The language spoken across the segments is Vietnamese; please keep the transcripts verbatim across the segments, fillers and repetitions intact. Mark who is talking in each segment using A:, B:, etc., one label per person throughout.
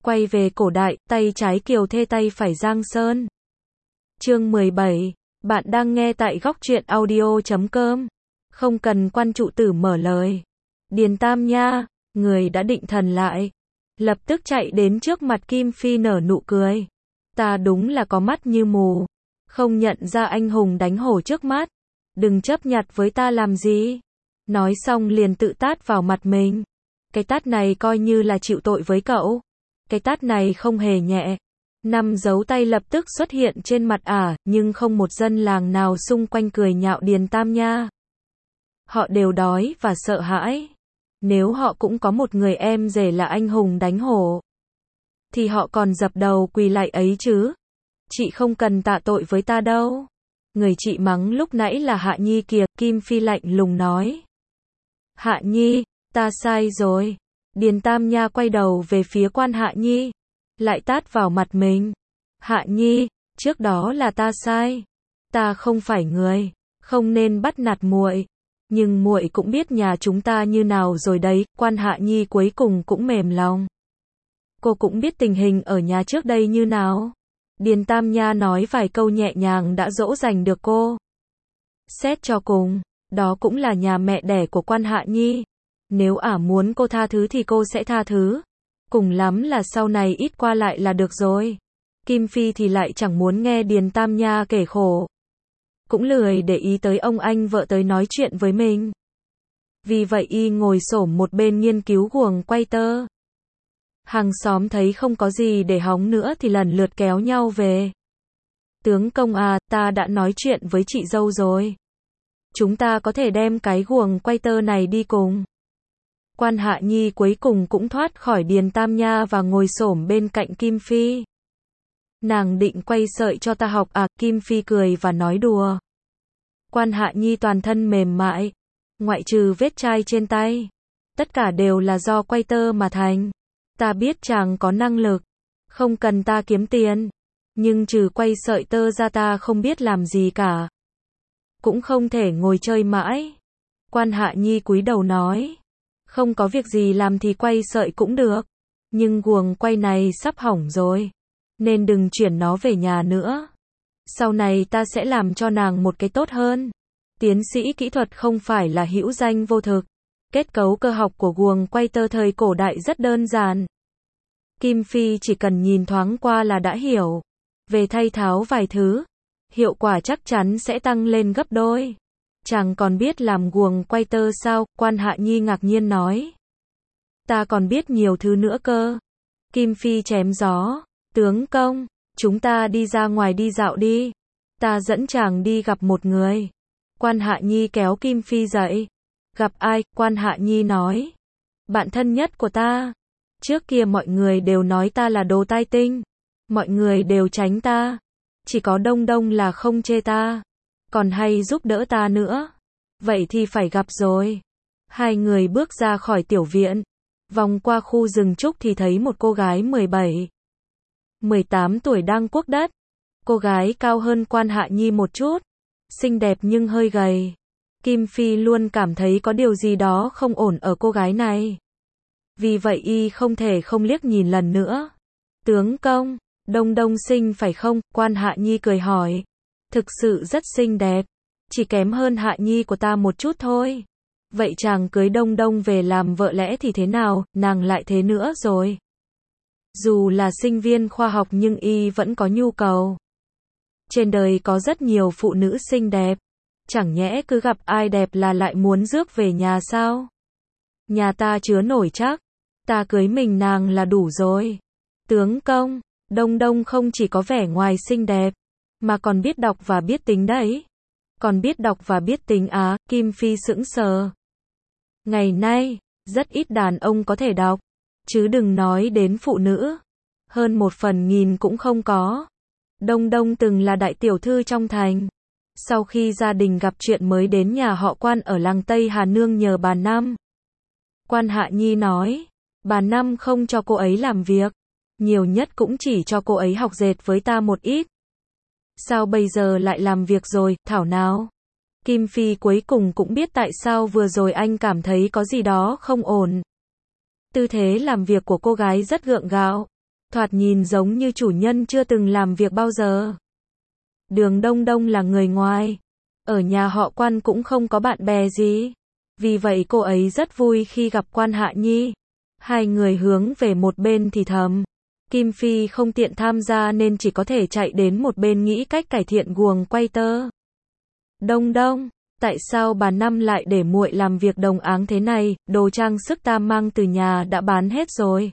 A: Quay về cổ đại, tay trái Kiều Thê tay phải Giang Sơn. Chương mười bảy. Bạn đang nghe tại góc truyện audio chấm com. Không cần quan trụ tử mở lời. Điền Tam Nha, người đã định thần lại. Lập tức chạy đến trước mặt Kim Phi nở nụ cười. Ta đúng là có mắt như mù. Không nhận ra anh hùng đánh hổ trước mắt. Đừng chấp nhặt với ta làm gì. Nói xong liền tự tát vào mặt mình. Cái tát này coi như là chịu tội với cậu. Cái tát này không hề nhẹ. Năm dấu tay lập tức xuất hiện trên mặt ả, nhưng không một dân làng nào xung quanh cười nhạo Điền Tam Nha. Họ đều đói và sợ hãi. Nếu họ cũng có một người em rể là anh hùng đánh hổ, thì họ còn dập đầu quỳ lạy ấy chứ. Chị không cần tạ tội với ta đâu. Người chị mắng lúc nãy là Hạ Nhi kìa, Kim Phi lạnh lùng nói. Hạ Nhi, ta sai rồi. Điền Tam Nha quay đầu về phía Quan Hạ Nhi, lại tát vào mặt mình. Hạ Nhi, trước đó là ta sai. Ta không phải người, không nên bắt nạt muội. Nhưng muội cũng biết nhà chúng ta như nào rồi đấy. Quan Hạ Nhi cuối cùng cũng mềm lòng. Cô cũng biết tình hình ở nhà trước đây như nào. Điền Tam Nha nói vài câu nhẹ nhàng đã dỗ dành được cô. Xét cho cùng, đó cũng là nhà mẹ đẻ của Quan Hạ Nhi. Nếu ả muốn cô tha thứ thì cô sẽ tha thứ. Cùng lắm là sau này ít qua lại là được rồi. Kim Phi thì lại chẳng muốn nghe Điền Tam Nha kể khổ. Cũng lười để ý tới ông anh vợ tới nói chuyện với mình. Vì vậy y ngồi xổm một bên nghiên cứu guồng quay tơ. Hàng xóm thấy không có gì để hóng nữa thì lần lượt kéo nhau về. Tướng công à, ta đã nói chuyện với chị dâu rồi. Chúng ta có thể đem cái guồng quay tơ này đi cùng. Quan Hạ Nhi cuối cùng cũng thoát khỏi Điền Tam Nha và ngồi xổm bên cạnh Kim Phi. Nàng định quay sợi cho ta học à? Kim Phi cười và nói đùa. Quan Hạ Nhi toàn thân mềm mại, ngoại trừ vết chai trên tay, tất cả đều là do quay tơ mà thành. Ta biết chàng có năng lực, không cần ta kiếm tiền, nhưng trừ quay sợi tơ ra ta không biết làm gì cả. Cũng không thể ngồi chơi mãi. Quan Hạ Nhi cúi đầu nói. Không có việc gì làm thì quay sợi cũng được. Nhưng guồng quay này sắp hỏng rồi, nên đừng chuyển nó về nhà nữa. Sau này ta sẽ làm cho nàng một cái tốt hơn. Tiến sĩ kỹ thuật không phải là hữu danh vô thực. Kết cấu cơ học của guồng quay tơ thời cổ đại rất đơn giản. Kim Phi chỉ cần nhìn thoáng qua là đã hiểu. Về thay tháo vài thứ, hiệu quả chắc chắn sẽ tăng lên gấp đôi. Chàng còn biết làm guồng quay tơ sao? Quan Hạ Nhi ngạc nhiên nói. Ta còn biết nhiều thứ nữa cơ. Kim Phi chém gió. Tướng công, chúng ta đi ra ngoài đi dạo đi. Ta dẫn chàng đi gặp một người. Quan Hạ Nhi kéo Kim Phi dậy. Gặp ai? Quan Hạ Nhi nói. Bạn thân nhất của ta. Trước kia mọi người đều nói ta là đồ tai tinh. Mọi người đều tránh ta. Chỉ có Đông Đông là không chê ta, còn hay giúp đỡ ta nữa. Vậy thì phải gặp rồi. Hai người bước ra khỏi tiểu viện, vòng qua khu rừng trúc thì thấy một cô gái mười bảy, mười tám tuổi đang cuốc đất. Cô gái cao hơn Quan Hạ Nhi một chút, xinh đẹp nhưng hơi gầy. Kim Phi luôn cảm thấy có điều gì đó không ổn ở cô gái này. Vì vậy y không thể không liếc nhìn lần nữa. Tướng công, Đông Đông xinh phải không? Quan Hạ Nhi cười hỏi. Thực sự rất xinh đẹp, chỉ kém hơn Hạ Nhi của ta một chút thôi. Vậy chàng cưới Đông Đông về làm vợ lẽ thì thế nào? Nàng lại thế nữa rồi. Dù là sinh viên khoa học nhưng y vẫn có nhu cầu. Trên đời có rất nhiều phụ nữ xinh đẹp, chẳng nhẽ cứ gặp ai đẹp là lại muốn rước về nhà sao? Nhà ta chứa nổi chắc, ta cưới mình nàng là đủ rồi. Tướng công, Đông Đông không chỉ có vẻ ngoài xinh đẹp, mà còn biết đọc và biết tính đấy. Còn biết đọc và biết tính á? Kim Phi sững sờ. Ngày nay, rất ít đàn ông có thể đọc, chứ đừng nói đến phụ nữ. Hơn một phần nghìn cũng không có. Đông Đông từng là đại tiểu thư trong thành. Sau khi gia đình gặp chuyện mới đến nhà họ Quan ở làng Tây Hà nương nhờ bà Năm. Quan Hạ Nhi nói, bà Năm không cho cô ấy làm việc, nhiều nhất cũng chỉ cho cô ấy học dệt với ta một ít. Sao bây giờ lại làm việc rồi, thảo nào? Kim Phi cuối cùng cũng biết tại sao vừa rồi anh cảm thấy có gì đó không ổn. Tư thế làm việc của cô gái rất gượng gạo, thoạt nhìn giống như chủ nhân chưa từng làm việc bao giờ. Đường Đông Đông là người ngoài, ở nhà họ Quan cũng không có bạn bè gì. Vì vậy cô ấy rất vui khi gặp Quan Hạ Nhi. Hai người hướng về một bên thì thầm. Kim Phi không tiện tham gia nên chỉ có thể chạy đến một bên nghĩ cách cải thiện guồng quay tơ. Đông Đông, tại sao bà Năm lại để muội làm việc đồng áng thế này, đồ trang sức ta mang từ nhà đã bán hết rồi.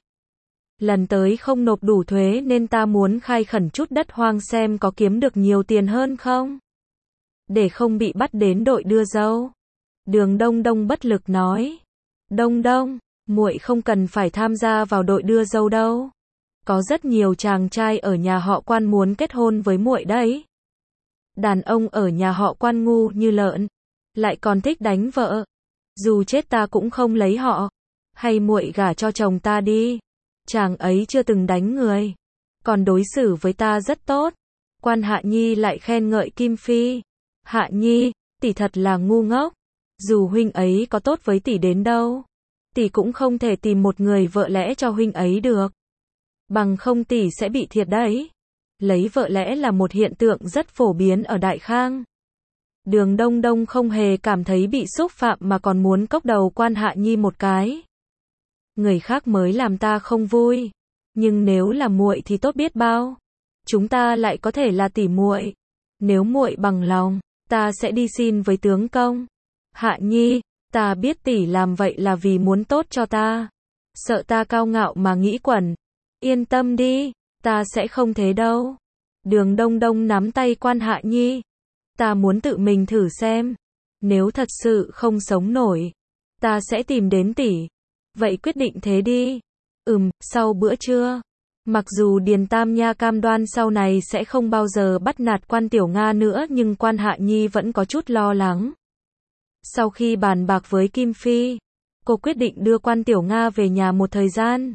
A: Lần tới không nộp đủ thuế nên ta muốn khai khẩn chút đất hoang xem có kiếm được nhiều tiền hơn không? Để không bị bắt đến đội đưa dâu. Đường Đông Đông bất lực nói. Đông Đông, muội không cần phải tham gia vào đội đưa dâu đâu. Có rất nhiều chàng trai ở nhà họ Quan muốn kết hôn với muội đấy. Đàn ông ở nhà họ Quan ngu như lợn, lại còn thích đánh vợ. Dù chết ta cũng không lấy họ. Hay muội gả cho chồng ta đi. Chàng ấy chưa từng đánh người, còn đối xử với ta rất tốt. Quan Hạ Nhi lại khen ngợi Kim Phi. Hạ Nhi, tỷ thật là ngu ngốc. Dù huynh ấy có tốt với tỷ đến đâu, tỷ cũng không thể tìm một người vợ lẽ cho huynh ấy được. Bằng không tỷ sẽ bị thiệt đấy. Lấy vợ lẽ là một hiện tượng rất phổ biến ở Đại Khang. Đường Đông Đông không hề cảm thấy bị xúc phạm mà còn muốn cốc đầu Quan Hạ Nhi một cái. Người khác mới làm ta không vui, nhưng nếu là muội thì tốt biết bao. Chúng ta lại có thể là tỉ muội. Nếu muội bằng lòng, ta sẽ đi xin với tướng công. Hạ Nhi, ta biết tỷ làm vậy là vì muốn tốt cho ta. Sợ ta cao ngạo mà nghĩ quẩn. Yên tâm đi, ta sẽ không thế đâu. Đường Đông Đông nắm tay Quan Hạ Nhi. Ta muốn tự mình thử xem. Nếu thật sự không sống nổi, ta sẽ tìm đến tỷ. Vậy quyết định thế đi. Ừm, sau bữa trưa. Mặc dù Điền Tam Nha cam đoan sau này sẽ không bao giờ bắt nạt Quan Tiểu Nga nữa nhưng Quan Hạ Nhi vẫn có chút lo lắng. Sau khi bàn bạc với Kim Phi, cô quyết định đưa Quan Tiểu Nga về nhà một thời gian.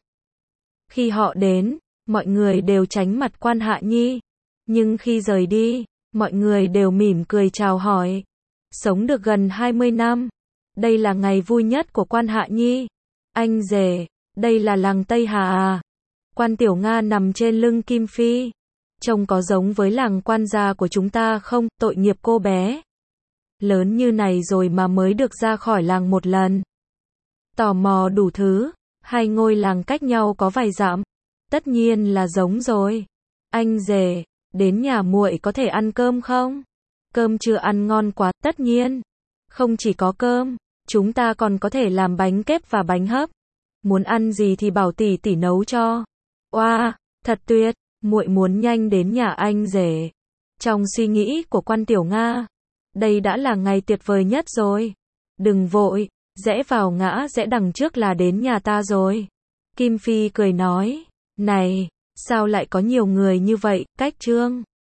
A: Khi họ đến, mọi người đều tránh mặt Quan Hạ Nhi. Nhưng khi rời đi, mọi người đều mỉm cười chào hỏi. Sống được gần hai mươi năm. Đây là ngày vui nhất của Quan Hạ Nhi. Anh rể, đây là làng Tây Hà à? Quan Tiểu Nga nằm trên lưng Kim Phi. Trông có giống với làng Quan gia của chúng ta không? Tội nghiệp cô bé. Lớn như này rồi mà mới được ra khỏi làng một lần. Tò mò đủ thứ. Hai ngôi làng cách nhau có vài dặm. Tất nhiên là giống rồi. Anh rể, đến nhà muội có thể ăn cơm không? Cơm chưa ăn ngon quá, tất nhiên. Không chỉ có cơm, chúng ta còn có thể làm bánh kếp và bánh hấp. Muốn ăn gì thì bảo tỷ tỷ nấu cho. Oa, wow, thật tuyệt, muội muốn nhanh đến nhà anh rể. Trong suy nghĩ của Quan Tiểu Nga, đây đã là ngày tuyệt vời nhất rồi. Đừng vội, rẽ vào ngã rẽ đằng trước là đến nhà ta rồi. Kim Phi cười nói, này, sao lại có nhiều người như vậy, Cách Trương?